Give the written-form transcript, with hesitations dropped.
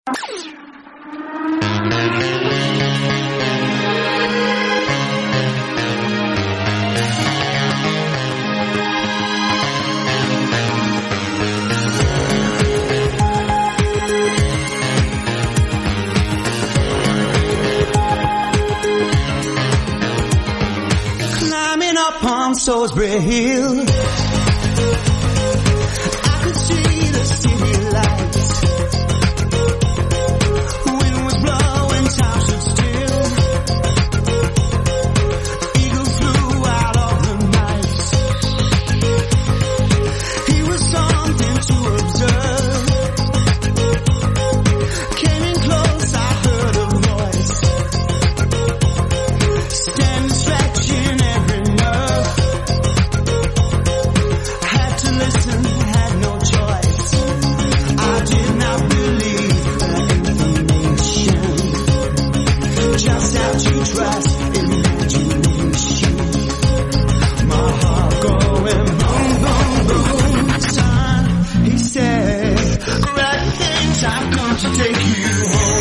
Climbing up on Salisbury Hill, I could see the city lights. Wind was blowing, time stood still. Eagle flew out of the night. He was something to observe. Came in close, I heard a voice. Standing, stretching every nerve. Had to listen, had no choice. I did not believe the information. Just have to trust imagination. My heart going boom, boom, boom. Son, he said, right things I've come to take you home.